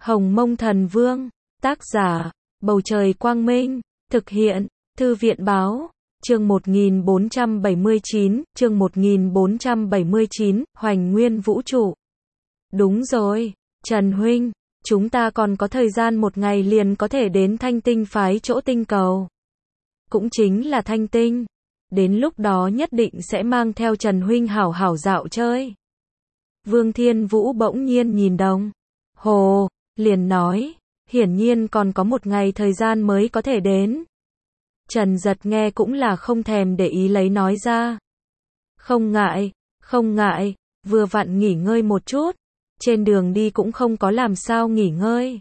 Hồng Mông Thần Vương, tác giả, Bầu Trời Quang Minh, thực hiện, Thư viện Báo, chương 1479, Hoành Nguyên Vũ Trụ. Đúng rồi, Trần Huynh, chúng ta còn có thời gian một ngày liền có thể đến Thanh Tinh phái chỗ tinh cầu. Cũng chính là Thanh Tinh. Đến lúc đó nhất định sẽ mang theo Trần Huynh hảo hảo dạo chơi. Vương Thiên Vũ bỗng nhiên nhìn đồng hồ, liền nói, hiển nhiên còn có một ngày thời gian mới có thể đến. Trần Giật nghe cũng là không thèm để ý lấy nói ra. Không ngại, vừa vặn nghỉ ngơi một chút. Trên đường đi cũng không có làm sao nghỉ ngơi.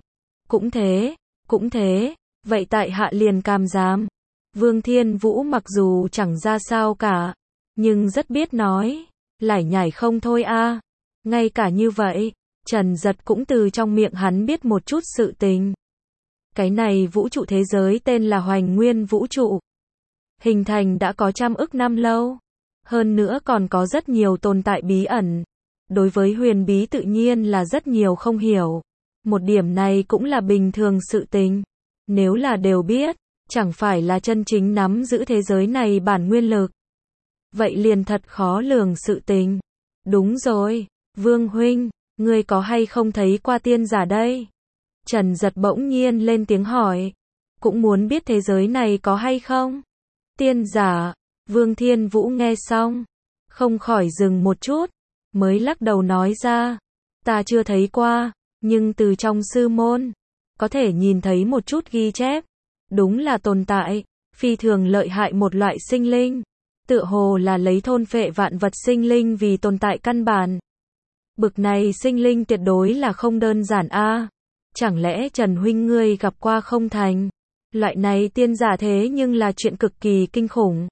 Cũng thế, vậy tại hạ liền cam giám. Vương Thiên Vũ mặc dù chẳng ra sao cả, nhưng rất biết nói, lải nhải không thôi a. Ngay cả như vậy, Trần Giật cũng từ trong miệng hắn biết một chút sự tình. Cái này vũ trụ thế giới tên là Hoành Nguyên Vũ Trụ. Hình thành đã có trăm ức năm lâu. Hơn nữa còn có rất nhiều tồn tại bí ẩn. Đối với huyền bí tự nhiên là rất nhiều không hiểu. Một điểm này cũng là bình thường sự tình. Nếu là đều biết, chẳng phải là chân chính nắm giữ thế giới này bản nguyên lực. Vậy liền thật khó lường sự tình. Đúng rồi, Vương Huynh, ngươi có hay không thấy qua tiên giả đây? Trần Giật bỗng nhiên lên tiếng hỏi. Cũng muốn biết thế giới này có hay không? Tiên giả, Vương Thiên Vũ nghe xong, không khỏi dừng một chút, mới lắc đầu nói ra. Ta chưa thấy qua, nhưng từ trong sư môn, có thể nhìn thấy một chút ghi chép. Đúng là tồn tại, phi thường lợi hại một loại sinh linh. Tựa hồ là lấy thôn phệ vạn vật sinh linh vì tồn tại căn bản. Bực này sinh linh tuyệt đối là không đơn giản a. Chẳng lẽ Trần Huynh ngươi gặp qua không thành? Loại này tiên giả thế nhưng là chuyện cực kỳ kinh khủng.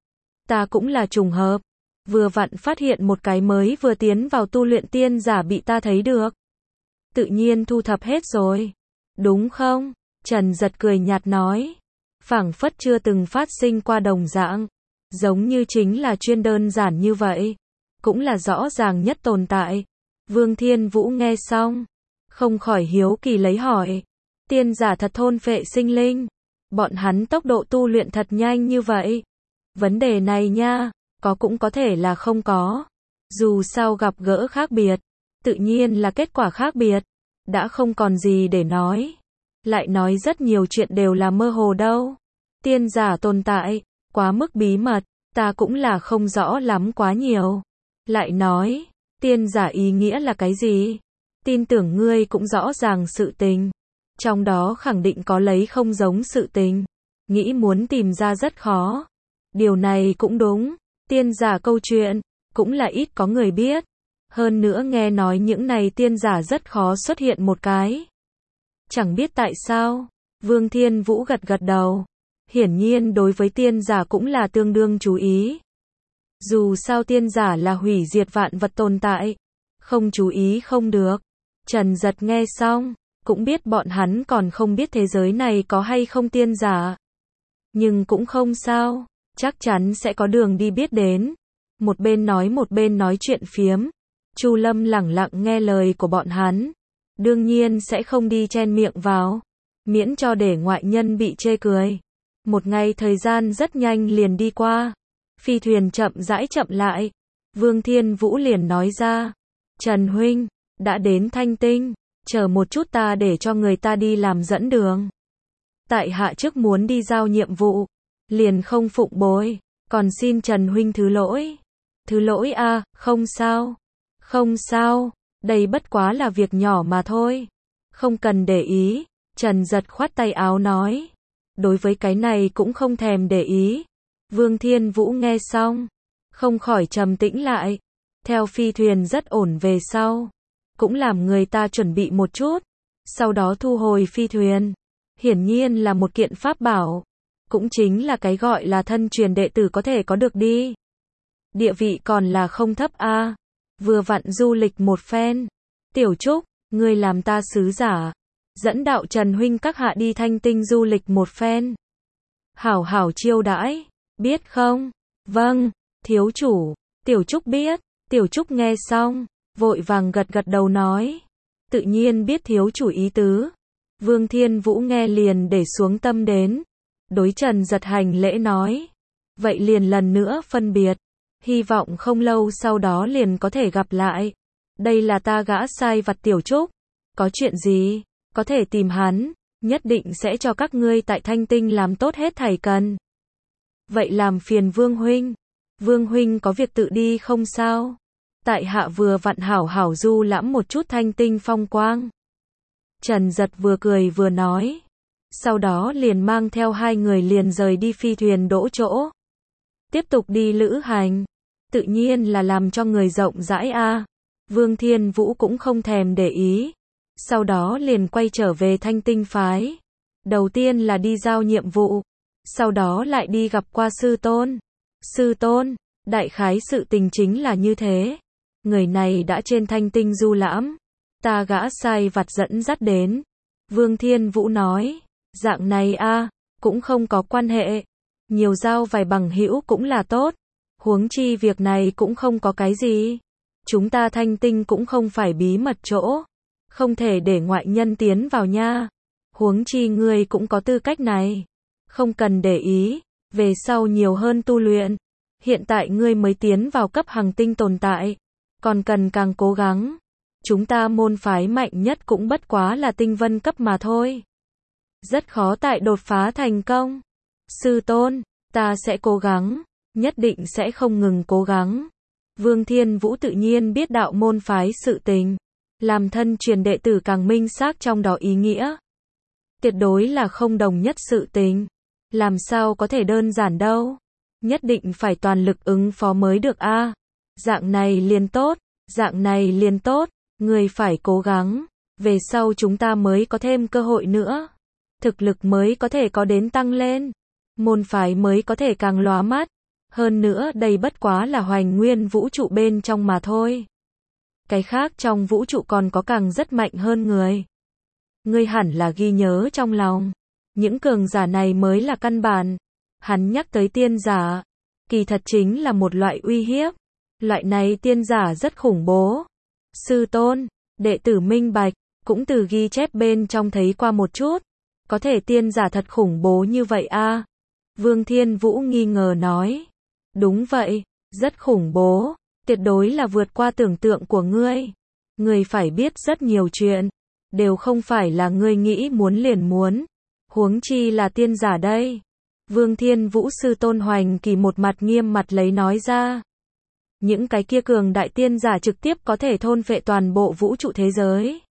Ta cũng là trùng hợp. Vừa vặn phát hiện một cái mới vừa tiến vào tu luyện tiên giả bị ta thấy được. Tự nhiên thu thập hết rồi. Đúng không? Trần Giật cười nhạt nói. Phảng phất chưa từng phát sinh qua đồng dạng. Giống như chính là chuyên đơn giản như vậy. Cũng là rõ ràng nhất tồn tại. Vương Thiên Vũ nghe xong, không khỏi hiếu kỳ lấy hỏi. Tiên giả thật thôn phệ sinh linh. Bọn hắn tốc độ tu luyện thật nhanh như vậy. Vấn đề này nha, có cũng có thể là không có. Dù sao gặp gỡ khác biệt, tự nhiên là kết quả khác biệt. Đã không còn gì để nói. Lại nói rất nhiều chuyện đều là mơ hồ đâu. Tiên giả tồn tại, quá mức bí mật, ta cũng là không rõ lắm quá nhiều. Lại nói, tiên giả ý nghĩa là cái gì? Tin tưởng ngươi cũng rõ ràng sự tình. Trong đó khẳng định có lấy không giống sự tình. Nghĩ muốn tìm ra rất khó. Điều này cũng đúng. Tiên giả câu chuyện, cũng là ít có người biết. Hơn nữa nghe nói những này tiên giả rất khó xuất hiện một cái. Chẳng biết tại sao. Vương Thiên Vũ gật gật đầu. Hiển nhiên đối với tiên giả cũng là tương đương chú ý. Dù sao tiên giả là hủy diệt vạn vật tồn tại. Không chú ý không được. Trần Giật nghe xong, cũng biết bọn hắn còn không biết thế giới này có hay không tiên giả. Nhưng cũng không sao, chắc chắn sẽ có đường đi biết đến. Một bên nói chuyện phiếm. Chu Lâm lẳng lặng nghe lời của bọn hắn. Đương nhiên sẽ không đi chen miệng vào. Miễn cho để ngoại nhân bị chê cười. Một ngày thời gian rất nhanh liền đi qua. Phi thuyền chậm rãi chậm lại. Vương Thiên Vũ liền nói ra. Trần Huynh, đã đến Thanh Tinh. Chờ một chút ta để cho người ta đi làm dẫn đường. Tại hạ trước muốn đi giao nhiệm vụ. Liền không phụng bồi. Còn xin Trần Huynh thứ lỗi. Thứ lỗi a, không sao. Không sao. Đây bất quá là việc nhỏ mà thôi. Không cần để ý. Trần Giật khoát tay áo nói. Đối với cái này cũng không thèm để ý. Vương Thiên Vũ nghe xong, không khỏi trầm tĩnh lại. Theo phi thuyền rất ổn về sau. Cũng làm người ta chuẩn bị một chút. Sau đó thu hồi phi thuyền. Hiển nhiên là một kiện pháp bảo. Cũng chính là cái gọi là thân truyền đệ tử có thể có được đi. Địa vị còn là không thấp a. Vừa vặn du lịch một phen. Tiểu Trúc, ngươi làm ta sứ giả. Dẫn đạo Trần Huynh các hạ đi Thanh Tinh du lịch một phen. Hảo hảo chiêu đãi. Biết không? Vâng, thiếu chủ. Tiểu Trúc biết. Tiểu Trúc nghe xong, vội vàng gật gật đầu nói. tự nhiên biết thiếu chủ ý tứ. Vương Thiên Vũ nghe liền để xuống tâm đến. Đối Trần Giật hành lễ nói. Vậy liền lần nữa phân biệt. Hy vọng không lâu sau đó liền có thể gặp lại. Đây là ta gã sai vặt Tiểu Trúc. Có chuyện gì, có thể tìm hắn. Nhất định sẽ cho các ngươi tại Thanh Tinh làm tốt hết thảy cần. Vậy làm phiền Vương huynh. Vương huynh có việc tự đi không sao? Tại hạ vừa vặn hảo hảo du lãm một chút Thanh Tinh phong quang. Trần Giật vừa cười vừa nói. Sau đó liền mang theo hai người liền rời đi phi thuyền đỗ chỗ. Tiếp tục đi lữ hành. Tự nhiên là làm cho người rộng rãi a. Vương Thiên Vũ cũng không thèm để ý. Sau đó liền quay trở về Thanh Tinh phái. Đầu tiên là đi giao nhiệm vụ. Sau đó lại đi gặp qua sư tôn. Sư tôn, đại khái sự tình chính là như thế. Người này đã trên Thanh Tinh du lãm. Ta gã sai vặt dẫn dắt đến. Vương Thiên Vũ nói. Dạng này a, cũng không có quan hệ. Nhiều giao vài bằng hữu cũng là tốt. Huống chi việc này cũng không có cái gì. Chúng ta Thanh Tinh cũng không phải bí mật chỗ. Không thể để ngoại nhân tiến vào nha. Huống chi ngươi cũng có tư cách này. Không cần để ý. Về sau nhiều hơn tu luyện. Hiện tại ngươi mới tiến vào cấp hàng tinh tồn tại. Còn cần càng cố gắng. Chúng ta môn phái mạnh nhất cũng bất quá là tinh vân cấp mà thôi. Rất khó tại đột phá thành công. Sư tôn, ta sẽ cố gắng. Nhất định sẽ không ngừng cố gắng. Vương Thiên Vũ tự nhiên biết đạo môn phái sự tình. Làm thân truyền đệ tử càng minh xác trong đó ý nghĩa. Tuyệt đối là không đồng nhất sự tình. Làm sao có thể đơn giản đâu. Nhất định phải toàn lực ứng phó mới được a. Dạng này liền tốt, dạng này liền tốt. Người phải cố gắng. Về sau chúng ta mới có thêm cơ hội nữa. Thực lực mới có thể có đến tăng lên. Môn phái mới có thể càng lóa mắt. Hơn nữa đây bất quá là hoành nguyên vũ trụ bên trong mà thôi. Cái khác trong vũ trụ còn có càng rất mạnh hơn người. Ngươi hẳn là ghi nhớ trong lòng. Những cường giả này mới là căn bản. Hắn nhắc tới tiên giả. Kỳ thật chính là một loại uy hiếp. Loại này tiên giả rất khủng bố. Sư tôn, đệ tử minh bạch, cũng từ ghi chép bên trong thấy qua một chút. Có thể tiên giả thật khủng bố như vậy a? Vương Thiên Vũ nghi ngờ nói. Đúng vậy, rất khủng bố. Tuyệt đối là vượt qua tưởng tượng của ngươi. Ngươi phải biết rất nhiều chuyện. Đều không phải là ngươi nghĩ muốn liền muốn. Huống chi là tiên giả đây. Vương Thiên Vũ sư tôn Hoành Kỳ một mặt nghiêm mặt lấy nói ra. Những cái kia cường đại tiên giả trực tiếp có thể thôn phệ toàn bộ vũ trụ thế giới.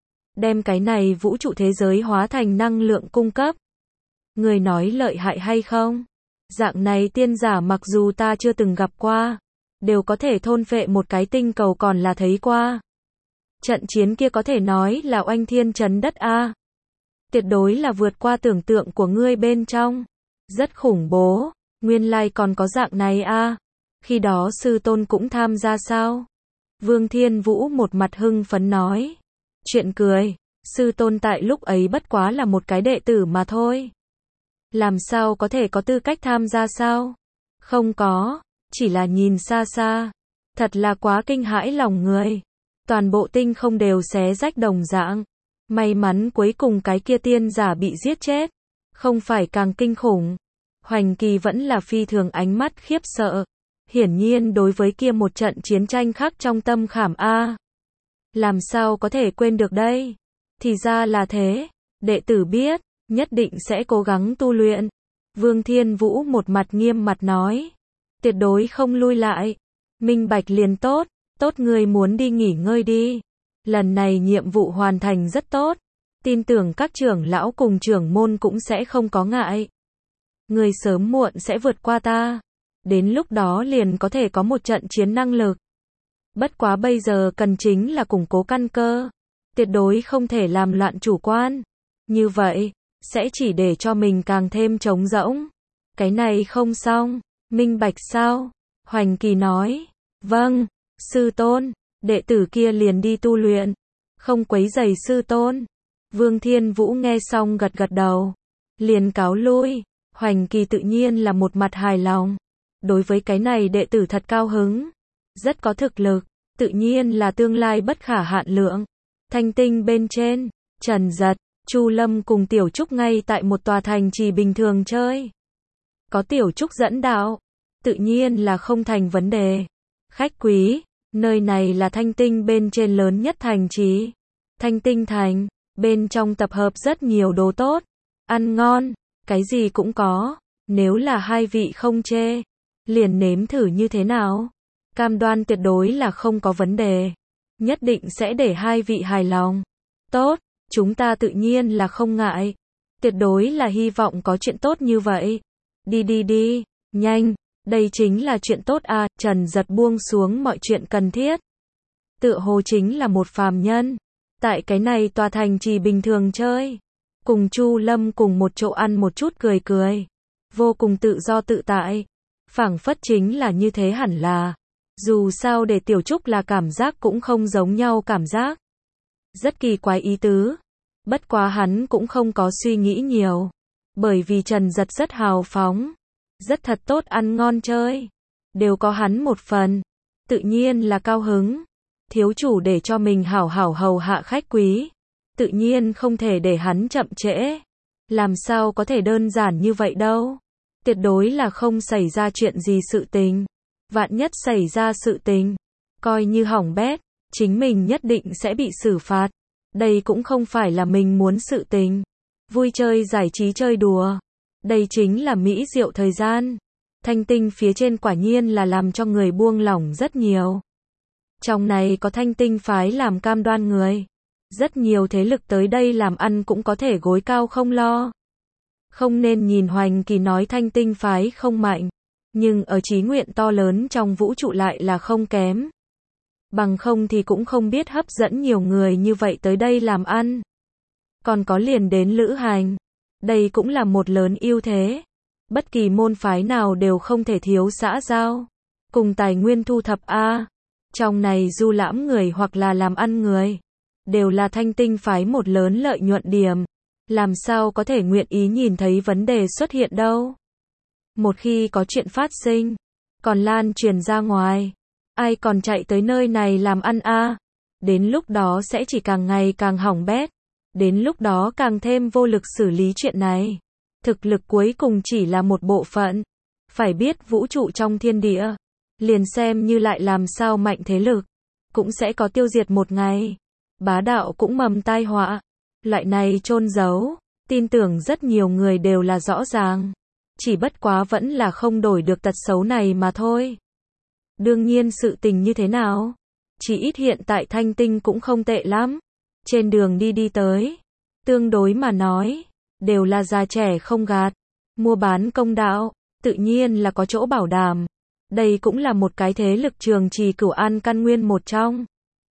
Đem cái này vũ trụ thế giới hóa thành năng lượng cung cấp. Người nói lợi hại hay không? Dạng này tiên giả mặc dù ta chưa từng gặp qua. Đều có thể thôn phệ một cái tinh cầu còn là thấy qua. Trận chiến kia có thể nói là oanh thiên chấn đất a. Tuyệt đối là vượt qua tưởng tượng của ngươi bên trong. Rất khủng bố. Nguyên lai còn có dạng này a. Khi đó sư tôn cũng tham gia sao? Vương Thiên Vũ một mặt hưng phấn nói. Chuyện cười. Sư tôn tại lúc ấy bất quá là một cái đệ tử mà thôi. Làm sao có thể có tư cách tham gia sao? Không có. Chỉ là nhìn xa xa. Thật là quá kinh hãi lòng người. Toàn bộ tinh không đều xé rách đồng dạng. May mắn cuối cùng cái kia tiên giả bị giết chết. Không phải càng kinh khủng. Hoành Kỳ vẫn là phi thường ánh mắt khiếp sợ. Hiển nhiên đối với kia một trận chiến tranh khắc trong tâm khảm a. Làm sao có thể quên được đây? Thì ra là thế. Đệ tử biết, nhất định sẽ cố gắng tu luyện. Vương Thiên Vũ một mặt nghiêm mặt nói. Tuyệt đối không lui lại. Minh bạch liền tốt. Tốt người muốn đi nghỉ ngơi đi. Lần này nhiệm vụ hoàn thành rất tốt. Tin tưởng các trưởng lão cùng trưởng môn cũng sẽ không có ngại. Người sớm muộn sẽ vượt qua ta. Đến lúc đó liền có thể có một trận chiến năng lực. Bất quá bây giờ cần chính là củng cố căn cơ. Tuyệt đối không thể làm loạn chủ quan. Như vậy, sẽ chỉ để cho mình càng thêm trống rỗng. Cái này không xong. Minh bạch sao? Hoành Kỳ nói. Vâng, sư tôn. Đệ tử kia liền đi tu luyện. Không quấy rầy sư tôn. Vương Thiên Vũ nghe xong gật gật đầu. Liền cáo lui. Hoành Kỳ tự nhiên là một mặt hài lòng. Đối với cái này đệ tử thật cao hứng. Rất có thực lực. Tự nhiên là tương lai bất khả hạn lượng. Thanh tinh bên trên, Trần Giật, Chu Lâm cùng Tiểu Trúc ngay tại một tòa thành trì bình thường chơi. Có Tiểu Trúc dẫn đạo, tự nhiên là không thành vấn đề. Khách quý, nơi này là Thanh tinh bên trên lớn nhất thành trì. Thanh tinh thành, bên trong tập hợp rất nhiều đồ tốt, ăn ngon, cái gì cũng có. Nếu là hai vị không chê, liền nếm thử như thế nào. Cam đoan tuyệt đối là không có vấn đề. Nhất định sẽ để hai vị hài lòng. Tốt, chúng ta tự nhiên là không ngại. Tuyệt đối là hy vọng có chuyện tốt như vậy. Đi đi đi, nhanh, đây chính là chuyện tốt à. Trần Giật buông xuống mọi chuyện cần thiết. Tựa hồ chính là một phàm nhân. Tại cái này tòa thành trì bình thường chơi. Cùng Chu Lâm cùng một chỗ ăn một chút cười cười. Vô cùng tự do tự tại. Phảng phất chính là như thế hẳn là. Dù sao để Tiểu Trúc là cảm giác cũng không giống nhau cảm giác. Rất kỳ quái ý tứ. Bất quá hắn cũng không có suy nghĩ nhiều. Bởi vì Trần Giật rất hào phóng. Rất thật tốt ăn ngon chơi. Đều có hắn một phần. Tự nhiên là cao hứng. Thiếu chủ để cho mình hảo hảo hầu hạ khách quý. Tự nhiên không thể để hắn chậm trễ. Làm sao có thể đơn giản như vậy đâu. Tuyệt đối là không xảy ra chuyện gì sự tình. Vạn nhất xảy ra sự tình, coi như hỏng bét, chính mình nhất định sẽ bị xử phạt. Đây cũng không phải là mình muốn sự tình. Vui chơi giải trí chơi đùa. Đây chính là mỹ diệu thời gian. Thanh tinh phía trên quả nhiên là làm cho người buông lỏng rất nhiều. Trong này có thanh tinh phái làm cam đoan người. Rất nhiều thế lực tới đây làm ăn cũng có thể gối cao không lo. Không nên nhìn Hoành Kỳ nói thanh tinh phái không mạnh. Nhưng ở chí nguyện to lớn trong vũ trụ lại là không kém. Bằng không thì cũng không biết hấp dẫn nhiều người như vậy tới đây làm ăn. Còn có liền đến lữ hành. Đây cũng là một lớn ưu thế. Bất kỳ môn phái nào đều không thể thiếu xã giao. Cùng tài nguyên thu thập A. Trong này du lãm người hoặc là làm ăn người. Đều là thanh tinh phái một lớn lợi nhuận điểm. Làm sao có thể nguyện ý nhìn thấy vấn đề xuất hiện đâu. Một khi có chuyện phát sinh, còn lan truyền ra ngoài, ai còn chạy tới nơi này làm ăn a? Đến lúc đó sẽ chỉ càng ngày càng hỏng bét, đến lúc đó càng thêm vô lực xử lý chuyện này. Thực lực cuối cùng chỉ là một bộ phận, phải biết vũ trụ trong thiên địa, liền xem như lại làm sao mạnh thế lực, cũng sẽ có tiêu diệt một ngày. Bá đạo cũng mầm tai họa, loại này chôn giấu, tin tưởng rất nhiều người đều là rõ ràng. Chỉ bất quá vẫn là không đổi được tật xấu này mà thôi. Đương nhiên sự tình như thế nào? Chỉ ít hiện tại thanh tinh cũng không tệ lắm. Trên đường đi tới, tương đối mà nói, đều là già trẻ không gạt. Mua bán công đạo, tự nhiên là có chỗ bảo đảm. Đây cũng là một cái thế lực trường trì Cửu An căn nguyên một trong.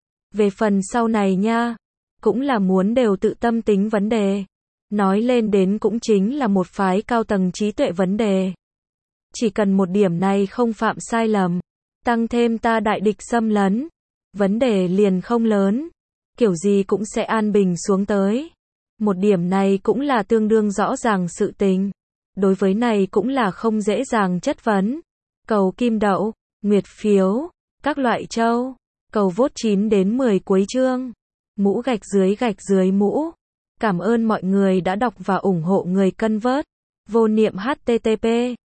Về phần sau này nha, cũng là muốn đều tự tâm tính vấn đề. Nói lên đến cũng chính là một phái cao tầng trí tuệ vấn đề. Chỉ cần một điểm này không phạm sai lầm, tăng thêm ta đại địch xâm lấn, vấn đề liền không lớn, kiểu gì cũng sẽ an bình xuống tới. Một điểm này cũng là tương đương rõ ràng sự tình. Đối với này cũng là không dễ dàng chất vấn. Cầu kim đậu, nguyệt phiếu, các loại châu, cầu vote 9 đến 10 cuối chương. Mũ gạch dưới mũ. Cảm ơn mọi người đã đọc và ủng hộ người cân vớt. Vô niệm http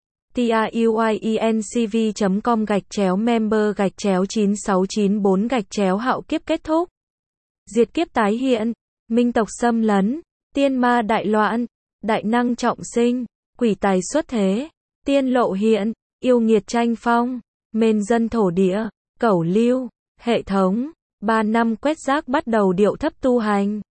truyencv.com/member/9694 hạo kiếp kết thúc. Diệt kiếp tái hiện, minh tộc xâm lấn, tiên ma đại loạn, đại năng trọng sinh, quỷ tài xuất thế, tiên lộ hiện, yêu nghiệt tranh phong, mên dân thổ địa, cẩu lưu, hệ thống, 3 năm quét rác bắt đầu điệu thấp tu hành.